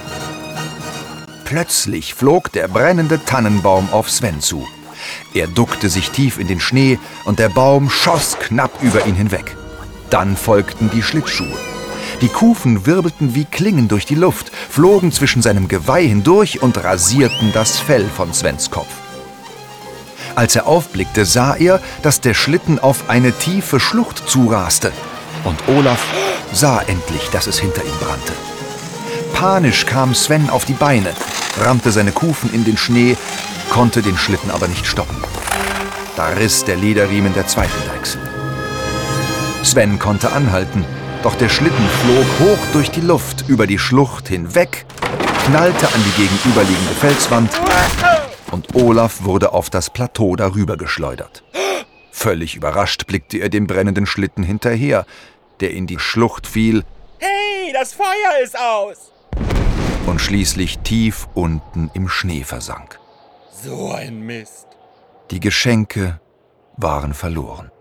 A: Plötzlich flog der brennende Tannenbaum auf Sven zu. Er duckte sich tief in den Schnee und der Baum schoss knapp über ihn hinweg. Dann folgten die Schlittschuhe. Die Kufen wirbelten wie Klingen durch die Luft, flogen zwischen seinem Geweih hindurch und rasierten das Fell von Svens Kopf. Als er aufblickte, sah er, dass der Schlitten auf eine tiefe Schlucht zuraste. Und Olaf sah endlich, dass es hinter ihm brannte. Panisch kam Sven auf die Beine, rammte seine Kufen in den Schnee, konnte den Schlitten aber nicht stoppen. Da riss der Lederriemen der zweiten Deichsel. Sven konnte anhalten, doch der Schlitten flog hoch durch die Luft, über die Schlucht hinweg, knallte an die gegenüberliegende Felswand und Olaf wurde auf das Plateau darüber geschleudert. Völlig überrascht blickte er dem brennenden Schlitten hinterher, der in die Schlucht fiel.
H: Hey, das Feuer ist aus!
A: Und schließlich tief unten im Schnee versank.
H: So ein Mist.
A: Die Geschenke waren verloren.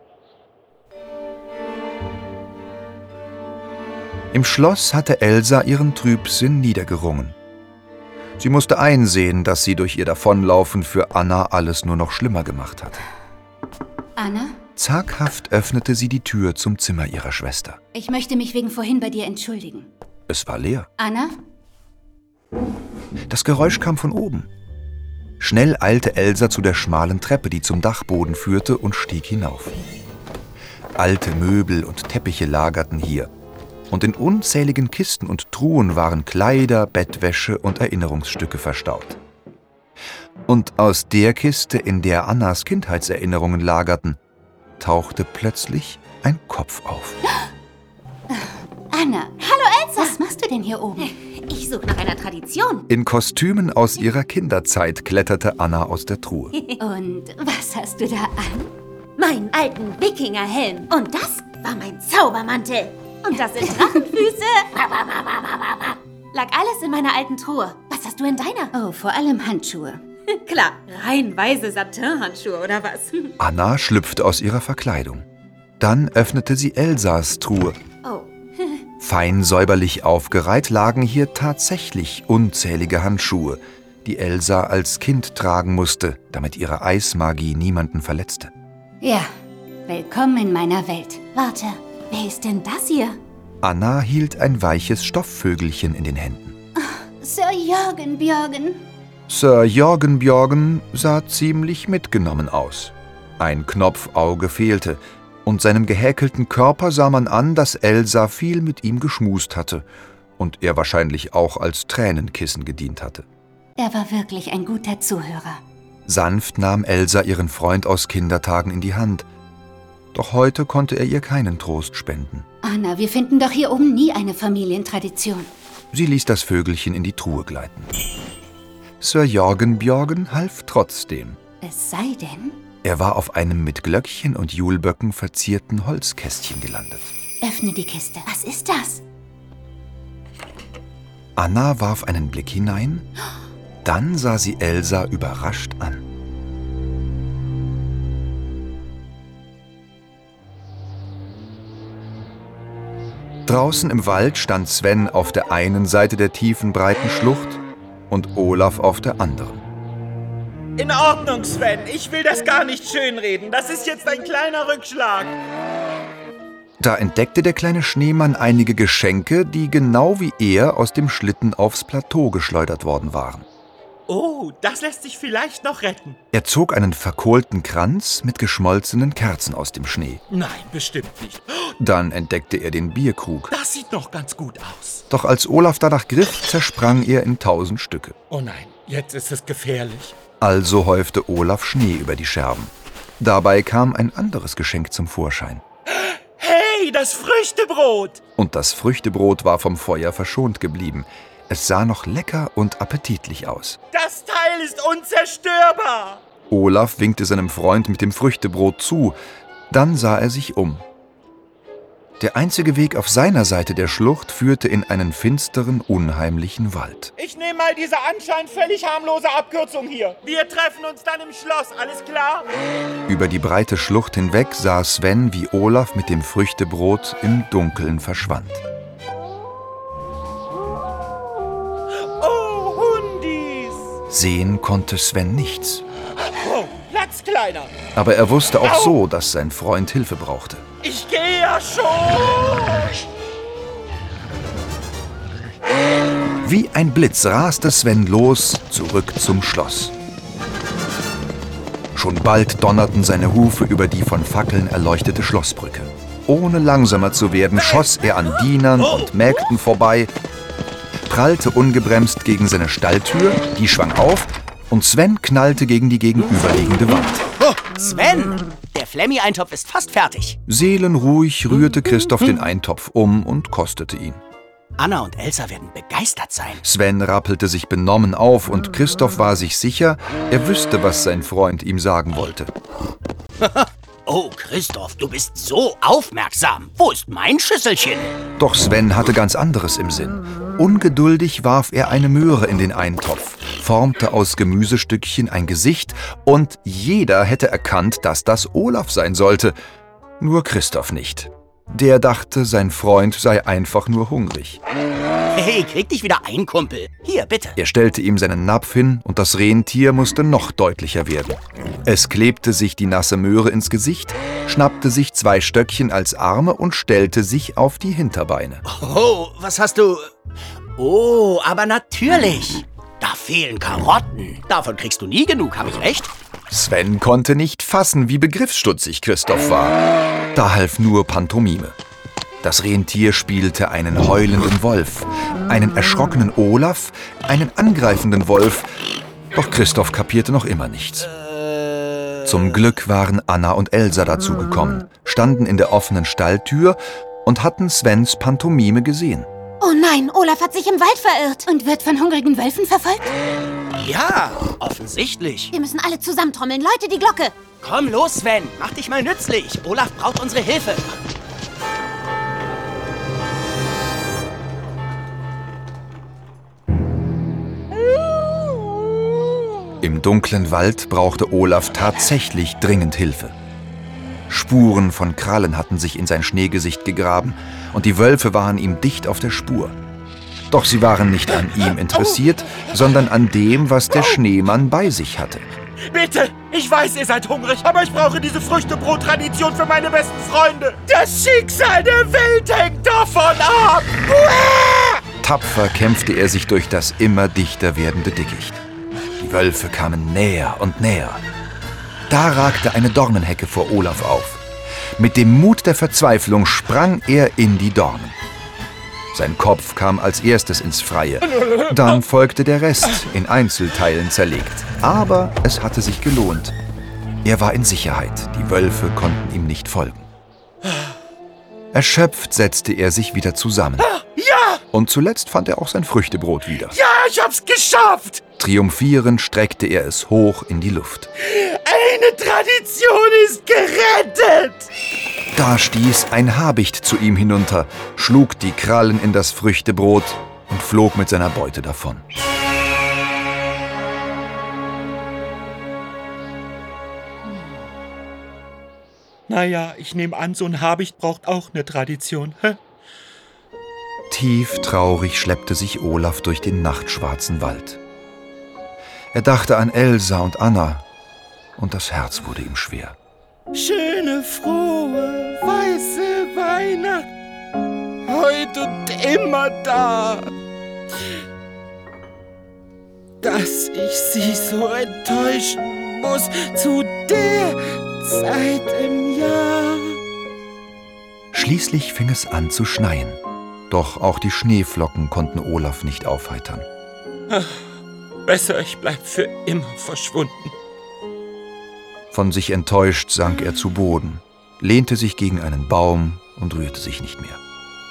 A: Im Schloss hatte Elsa ihren Trübsinn niedergerungen. Sie musste einsehen, dass sie durch ihr Davonlaufen für Anna alles nur noch schlimmer gemacht hatte.
D: Anna?
A: Zaghaft öffnete sie die Tür zum Zimmer ihrer Schwester.
D: Ich möchte mich wegen vorhin bei dir entschuldigen.
A: Es war leer.
D: Anna?
A: Das Geräusch kam von oben. Schnell eilte Elsa zu der schmalen Treppe, die zum Dachboden führte, und stieg hinauf. Alte Möbel und Teppiche lagerten hier. Und in unzähligen Kisten und Truhen waren Kleider, Bettwäsche und Erinnerungsstücke verstaut. Und aus der Kiste, in der Annas Kindheitserinnerungen lagerten, tauchte plötzlich ein Kopf auf.
D: Anna!
J: Hallo Elsa!
D: Was machst du denn hier oben?
J: Ich suche nach einer Tradition.
A: In Kostümen aus ihrer Kinderzeit kletterte Anna aus der Truhe.
D: Und was hast du da an?
J: Meinen alten Wikingerhelm. Und das war mein Zaubermantel. Und das sind Drachenfüße. Lag alles in meiner alten Truhe. Was hast du in deiner?
D: Oh, vor allem Handschuhe.
J: Klar, rein weiße Satinhandschuhe oder was?
A: Anna schlüpfte aus ihrer Verkleidung. Dann öffnete sie Elsas Truhe.
J: Oh.
A: Fein säuberlich aufgereiht lagen hier tatsächlich unzählige Handschuhe, die Elsa als Kind tragen musste, damit ihre Eismagie niemanden verletzte.
D: Ja, willkommen in meiner Welt.
J: Warte, wer ist denn das hier?
A: Anna hielt ein weiches Stoffvögelchen in den Händen.
D: Sir Jörgen Björgen.
A: Sir Jörgen Björgen sah ziemlich mitgenommen aus. Ein Knopfauge fehlte, und seinem gehäkelten Körper sah man an, dass Elsa viel mit ihm geschmust hatte und er wahrscheinlich auch als Tränenkissen gedient hatte.
D: Er war wirklich ein guter Zuhörer.
A: Sanft nahm Elsa ihren Freund aus Kindertagen in die Hand. Doch heute konnte er ihr keinen Trost spenden.
D: Anna, wir finden doch hier oben nie eine Familientradition.
A: Sie ließ das Vögelchen in die Truhe gleiten. Sir Jörgen Björgen half trotzdem.
D: Es sei denn...
A: Er war auf einem mit Glöckchen und Julböcken verzierten Holzkästchen gelandet.
D: Öffne die Kiste.
J: Was ist das?
A: Anna warf einen Blick hinein, dann sah sie Elsa überrascht an. Draußen im Wald stand Sven auf der einen Seite der tiefen, breiten Schlucht und Olaf auf der anderen.
H: In Ordnung, Sven. Ich will das gar nicht schönreden. Das ist jetzt ein kleiner Rückschlag.
A: Da entdeckte der kleine Schneemann einige Geschenke, die genau wie er aus dem Schlitten aufs Plateau geschleudert worden waren.
H: Oh, das lässt sich vielleicht noch retten.
A: Er zog einen verkohlten Kranz mit geschmolzenen Kerzen aus dem Schnee.
H: Nein, bestimmt nicht.
A: Dann entdeckte er den Bierkrug.
H: Das sieht noch ganz gut aus.
A: Doch als Olaf danach griff, zersprang er in tausend Stücke.
H: Oh nein, jetzt ist es gefährlich.
A: Also häufte Olaf Schnee über die Scherben. Dabei kam ein anderes Geschenk zum Vorschein.
H: Hey, das Früchtebrot!
A: Und das Früchtebrot war vom Feuer verschont geblieben. Es sah noch lecker und appetitlich aus.
H: Das Teil ist unzerstörbar!
A: Olaf winkte seinem Freund mit dem Früchtebrot zu. Dann sah er sich um. Der einzige Weg auf seiner Seite der Schlucht führte in einen finsteren, unheimlichen Wald.
H: Ich nehme mal diese anscheinend völlig harmlose Abkürzung hier. Wir treffen uns dann im Schloss, alles klar?
A: Über die breite Schlucht hinweg sah Sven, wie Olaf mit dem Früchtebrot im Dunkeln verschwand.
H: Oh, Hundis!
A: Sehen konnte Sven nichts.
H: Oh, Platz, Kleiner!
A: Aber er wusste auch
H: Au.
A: so, dass sein Freund Hilfe brauchte.
H: Ich gehe ja schon!
A: Wie ein Blitz raste Sven los, zurück zum Schloss. Schon bald donnerten seine Hufe über die von Fackeln erleuchtete Schlossbrücke. Ohne langsamer zu werden, schoss er an Dienern und Mägden vorbei, prallte ungebremst gegen seine Stalltür, die schwang auf und Sven knallte gegen die gegenüberliegende Wand.
L: Oh, Sven, der Flemmi-Eintopf ist fast fertig.
A: Seelenruhig rührte Christoph den Eintopf um und kostete ihn.
L: Anna und Elsa werden begeistert sein.
A: Sven rappelte sich benommen auf und Christoph war sich sicher, er wüsste, was sein Freund ihm sagen wollte.
L: Oh, Christoph, du bist so aufmerksam. Wo ist mein Schüsselchen?
A: Doch Sven hatte ganz anderes im Sinn. Ungeduldig warf er eine Möhre in den Eintopf, formte aus Gemüsestückchen ein Gesicht und jeder hätte erkannt, dass das Olaf sein sollte. Nur Christoph nicht. Der dachte, sein Freund sei einfach nur hungrig.
L: Hey, krieg dich wieder ein, Kumpel. Hier, bitte.
A: Er stellte ihm seinen Napf hin und das Rentier musste noch deutlicher werden. Es klebte sich die nasse Möhre ins Gesicht, schnappte sich zwei Stöckchen als Arme und stellte sich auf die Hinterbeine.
L: Oh, was hast du... Oh, aber natürlich. Da fehlen Karotten. Davon kriegst du nie genug, habe ich recht?
A: Sven konnte nicht fassen, wie begriffsstutzig Christoph war. Da half nur Pantomime. Das Rentier spielte einen heulenden Wolf, einen erschrockenen Olaf, einen angreifenden Wolf. Doch Christoph kapierte noch immer nichts. Zum Glück waren Anna und Elsa dazugekommen, standen in der offenen Stalltür und hatten Svens Pantomime gesehen.
J: Oh nein, Olaf hat sich im Wald verirrt. Und wird von hungrigen Wölfen verfolgt?
L: Ja, offensichtlich.
J: Wir müssen alle zusammentrommeln. Leute, die Glocke.
L: Komm los, Sven. Mach dich mal nützlich. Olaf braucht unsere Hilfe.
A: Im dunklen Wald brauchte Olaf tatsächlich dringend Hilfe. Spuren von Krallen hatten sich in sein Schneegesicht gegraben und die Wölfe waren ihm dicht auf der Spur. Doch sie waren nicht an ihm interessiert, sondern an dem, was der Schneemann bei sich hatte.
H: Bitte, ich weiß, ihr seid hungrig, aber ich brauche diese Früchtebrot-Tradition für meine besten Freunde. Das Schicksal der Welt hängt davon ab.
A: Tapfer kämpfte er sich durch das immer dichter werdende Dickicht. Die Wölfe kamen näher und näher. Da ragte eine Dornenhecke vor Olaf auf. Mit dem Mut der Verzweiflung sprang er in die Dornen. Sein Kopf kam als erstes ins Freie. Dann folgte der Rest, in Einzelteilen zerlegt. Aber es hatte sich gelohnt. Er war in Sicherheit. Die Wölfe konnten ihm nicht folgen. Erschöpft setzte er sich wieder zusammen.
H: Ja!
A: Und zuletzt fand er auch sein Früchtebrot wieder.
H: Ja, ich hab's geschafft!
A: Triumphierend streckte er es hoch in die Luft.
H: Eine Tradition ist gerettet!
A: Da stieß ein Habicht zu ihm hinunter, schlug die Krallen in das Früchtebrot und flog mit seiner Beute davon.
H: Naja, ich nehme an, so ein Habicht braucht auch eine Tradition. Hä?
A: Tief traurig schleppte sich Olaf durch den nachtschwarzen Wald. Er dachte an Elsa und Anna und das Herz wurde ihm schwer.
H: Schöne, frohe, weiße Weihnacht, heute und immer da. Dass ich sie so enttäuschen muss zu der Zeit im Jahr.
A: Schließlich fing es an zu schneien. Doch auch die Schneeflocken konnten Olaf nicht aufheitern.
H: Ach, besser, ich bleib für immer verschwunden.
A: Von sich enttäuscht sank er zu Boden, lehnte sich gegen einen Baum und rührte sich nicht mehr.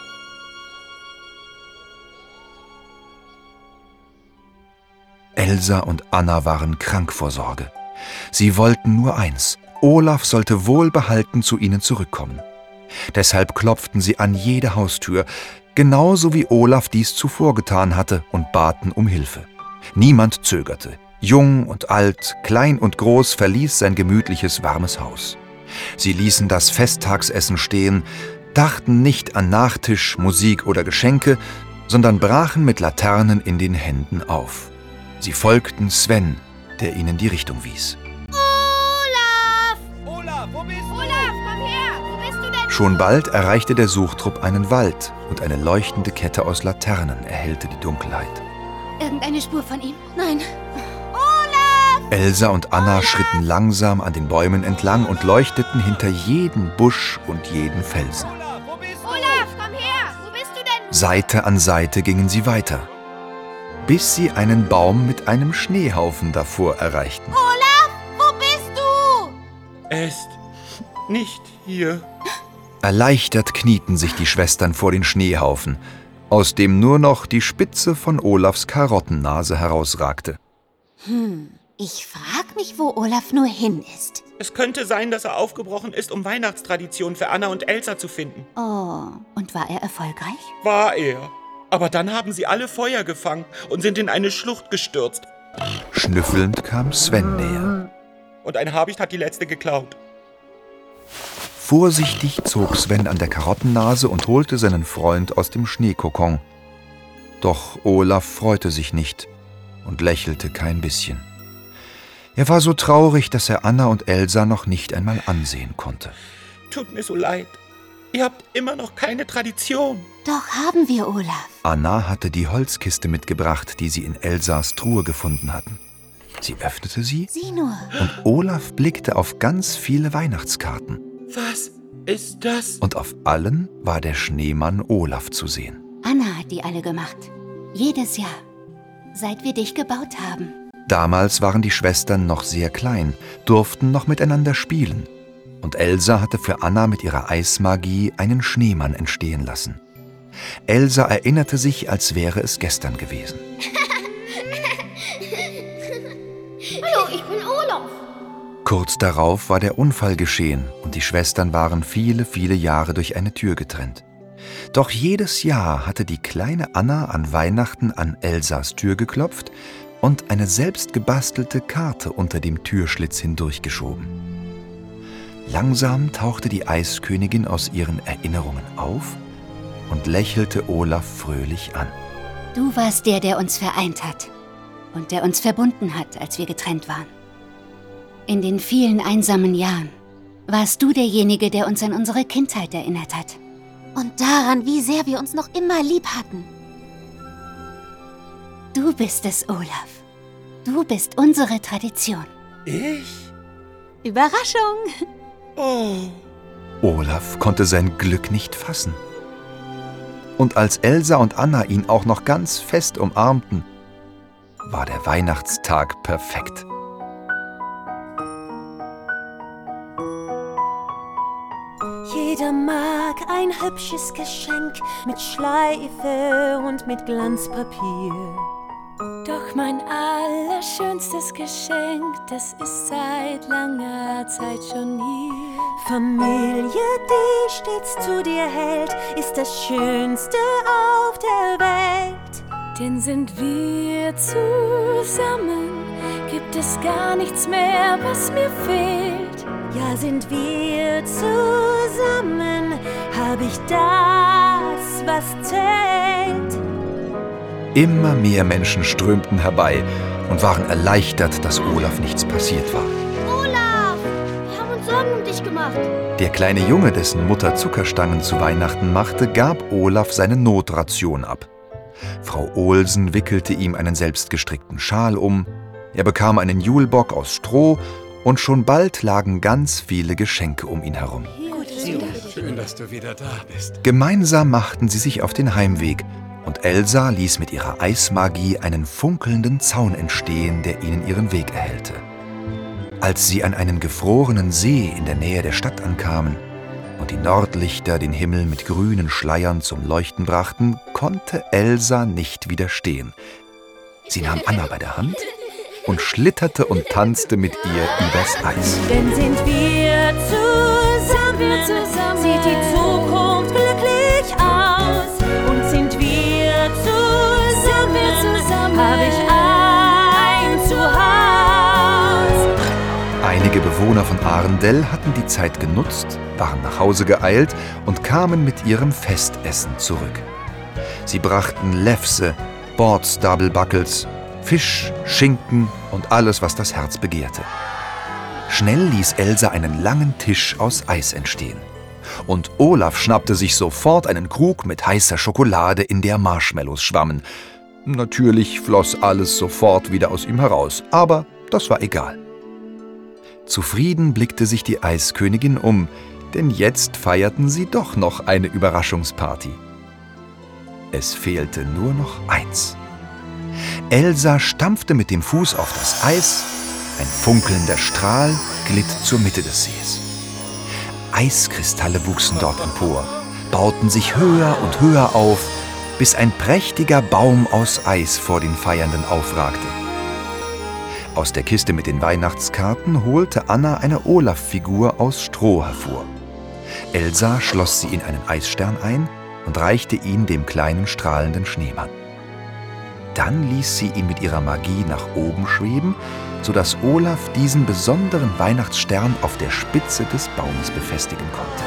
A: Elsa und Anna waren krank vor Sorge. Sie wollten nur eins: Olaf sollte wohlbehalten zu ihnen zurückkommen. Deshalb klopften sie an jede Haustür, genauso wie Olaf dies zuvor getan hatte, und baten um Hilfe. Niemand zögerte. Jung und alt, klein und groß verließ sein gemütliches, warmes Haus. Sie ließen das Festtagsessen stehen, dachten nicht an Nachtisch, Musik oder Geschenke, sondern brachen mit Laternen in den Händen auf. Sie folgten Sven, der ihnen die Richtung wies.
J: Olaf!
H: Olaf, wo bist du?
J: Olaf, komm her! Wo bist du denn?
A: Schon bald erreichte der Suchtrupp einen Wald und eine leuchtende Kette aus Laternen erhellte die Dunkelheit.
D: Irgendeine Spur von ihm?
J: Nein.
A: Elsa und Anna schritten langsam an den Bäumen entlang und leuchteten hinter jeden Busch und jeden Felsen.
J: Olaf, komm her! Wo bist du denn?
A: Seite an Seite gingen sie weiter, bis sie einen Baum mit einem Schneehaufen davor erreichten.
J: Olaf, wo bist du?
H: Er ist nicht hier.
A: Erleichtert knieten sich die Schwestern vor den Schneehaufen, aus dem nur noch die Spitze von Olafs Karottennase herausragte.
D: Hm, ich frag mich, wo Olaf nur hin ist.
H: Es könnte sein, dass er aufgebrochen ist, um Weihnachtstraditionen für Anna und Elsa zu finden.
D: Oh, und war er erfolgreich?
H: War er. Aber dann haben sie alle Feuer gefangen und sind in eine Schlucht gestürzt.
A: Schnüffelnd kam Sven näher.
H: Und ein Habicht hat die letzte geklaut.
A: Vorsichtig zog Sven an der Karottennase und holte seinen Freund aus dem Schneekokon. Doch Olaf freute sich nicht und lächelte kein bisschen. Er war so traurig, dass er Anna und Elsa noch nicht einmal ansehen konnte.
H: Tut mir so leid. Ihr habt immer noch keine Tradition.
D: Doch haben wir, Olaf.
A: Anna hatte die Holzkiste mitgebracht, die sie in Elsas Truhe gefunden hatten. Sie öffnete sie.
D: Sieh nur.
A: Und Olaf blickte auf ganz viele Weihnachtskarten.
H: Was ist das?
A: Und auf allen war der Schneemann Olaf zu sehen.
D: Anna hat die alle gemacht. Jedes Jahr. Seit wir dich gebaut haben.
A: Damals waren die Schwestern noch sehr klein, durften noch miteinander spielen. Und Elsa hatte für Anna mit ihrer Eismagie einen Schneemann entstehen lassen. Elsa erinnerte sich, als wäre es gestern gewesen.
J: Hallo, ich bin Olaf.
A: Kurz darauf war der Unfall geschehen und die Schwestern waren viele, viele Jahre durch eine Tür getrennt. Doch jedes Jahr hatte die kleine Anna an Weihnachten an Elsas Tür geklopft und eine selbst gebastelte Karte unter dem Türschlitz hindurchgeschoben. Langsam tauchte die Eiskönigin aus ihren Erinnerungen auf und lächelte Olaf fröhlich an.
D: Du warst der, der uns vereint hat und der uns verbunden hat, als wir getrennt waren. In den vielen einsamen Jahren warst du derjenige, der uns an unsere Kindheit erinnert hat.
J: Und daran, wie sehr wir uns noch immer lieb hatten.
D: Du bist es, Olaf. Du bist unsere Tradition.
H: Ich?
J: Überraschung.
H: Oh.
A: Olaf konnte sein Glück nicht fassen. Und als Elsa und Anna ihn auch noch ganz fest umarmten, war der Weihnachtstag perfekt.
E: Jeder mag ein hübsches Geschenk mit Schleife und mit Glanzpapier. Doch mein allerschönstes Geschenk, das ist seit langer Zeit schon hier. Familie, die stets zu dir hält, ist das Schönste auf der Welt. Denn sind wir zusammen, gibt es gar nichts mehr, was mir fehlt. Ja, sind wir zusammen, hab ich das, was zählt.
A: Immer mehr Menschen strömten herbei und waren erleichtert, dass Olaf nichts passiert war.
J: Olaf, wir haben uns Sorgen um dich gemacht.
A: Der kleine Junge, dessen Mutter Zuckerstangen zu Weihnachten machte, gab Olaf seine Notration ab. Frau Olsen wickelte ihm einen selbstgestrickten Schal um, er bekam einen Julbock aus Stroh und schon bald lagen ganz viele Geschenke um ihn herum.
M: Schön, dass du wieder da bist.
A: Gemeinsam machten sie sich auf den Heimweg und Elsa ließ mit ihrer Eismagie einen funkelnden Zaun entstehen, der ihnen ihren Weg erhellte. Als sie an einen gefrorenen See in der Nähe der Stadt ankamen und die Nordlichter den Himmel mit grünen Schleiern zum Leuchten brachten, konnte Elsa nicht widerstehen. Sie nahm Anna bei der Hand und schlitterte und tanzte mit ihr übers Eis.
E: Denn sind wir zusammen, wir zusammen, sieht die Zukunft glücklich aus. Und sind wir zusammen, wir zusammen, hab ich ein Zuhause.
A: Einige Bewohner von Arendell hatten die Zeit genutzt, waren nach Hause geeilt und kamen mit ihrem Festessen zurück. Sie brachten Lefse, Bordstabelbackels, Fisch, Schinken und alles, was das Herz begehrte. Schnell ließ Elsa einen langen Tisch aus Eis entstehen. Und Olaf schnappte sich sofort einen Krug mit heißer Schokolade, in der Marshmallows schwammen. Natürlich floss alles sofort wieder aus ihm heraus, aber das war egal. Zufrieden blickte sich die Eiskönigin um, denn jetzt feierten sie doch noch eine Überraschungsparty. Es fehlte nur noch eins. Elsa stampfte mit dem Fuß auf das Eis, ein funkelnder Strahl glitt zur Mitte des Sees. Eiskristalle wuchsen dort empor, bauten sich höher und höher auf, bis ein prächtiger Baum aus Eis vor den Feiernden aufragte. Aus der Kiste mit den Weihnachtskarten holte Anna eine Olaf-Figur aus Stroh hervor. Elsa schloss sie in einen Eisstern ein und reichte ihn dem kleinen strahlenden Schneemann. Dann ließ sie ihn mit ihrer Magie nach oben schweben, sodass Olaf diesen besonderen Weihnachtsstern auf der Spitze des Baumes befestigen konnte.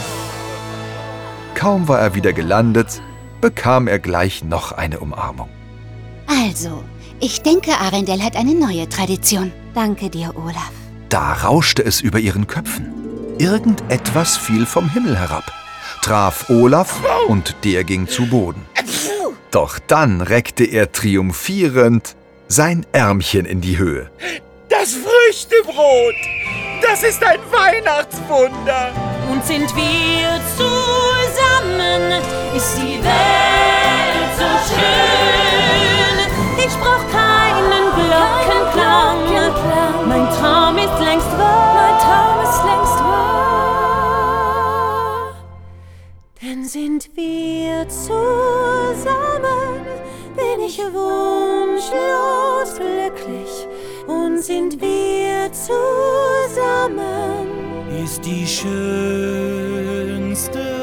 A: Kaum war er wieder gelandet, bekam er gleich noch eine Umarmung.
D: Also, ich denke, Arendelle hat eine neue Tradition.
J: Danke dir, Olaf.
A: Da rauschte es über ihren Köpfen. Irgendetwas fiel vom Himmel herab, traf Olaf und der ging zu Boden. Doch dann reckte er triumphierend sein Ärmchen in die Höhe.
H: Das Früchtebrot! Das ist ein Weihnachtswunder!
E: Und sind wir zusammen, ist die Welt so schön. Ich brauch keinen Glockenklang. Mein Traum ist längst wahr. Mein Traum ist längst wahr. Denn sind wir zusammen, bin ich wunschlos glücklich. Und sind wir zusammen,
B: ist die schönste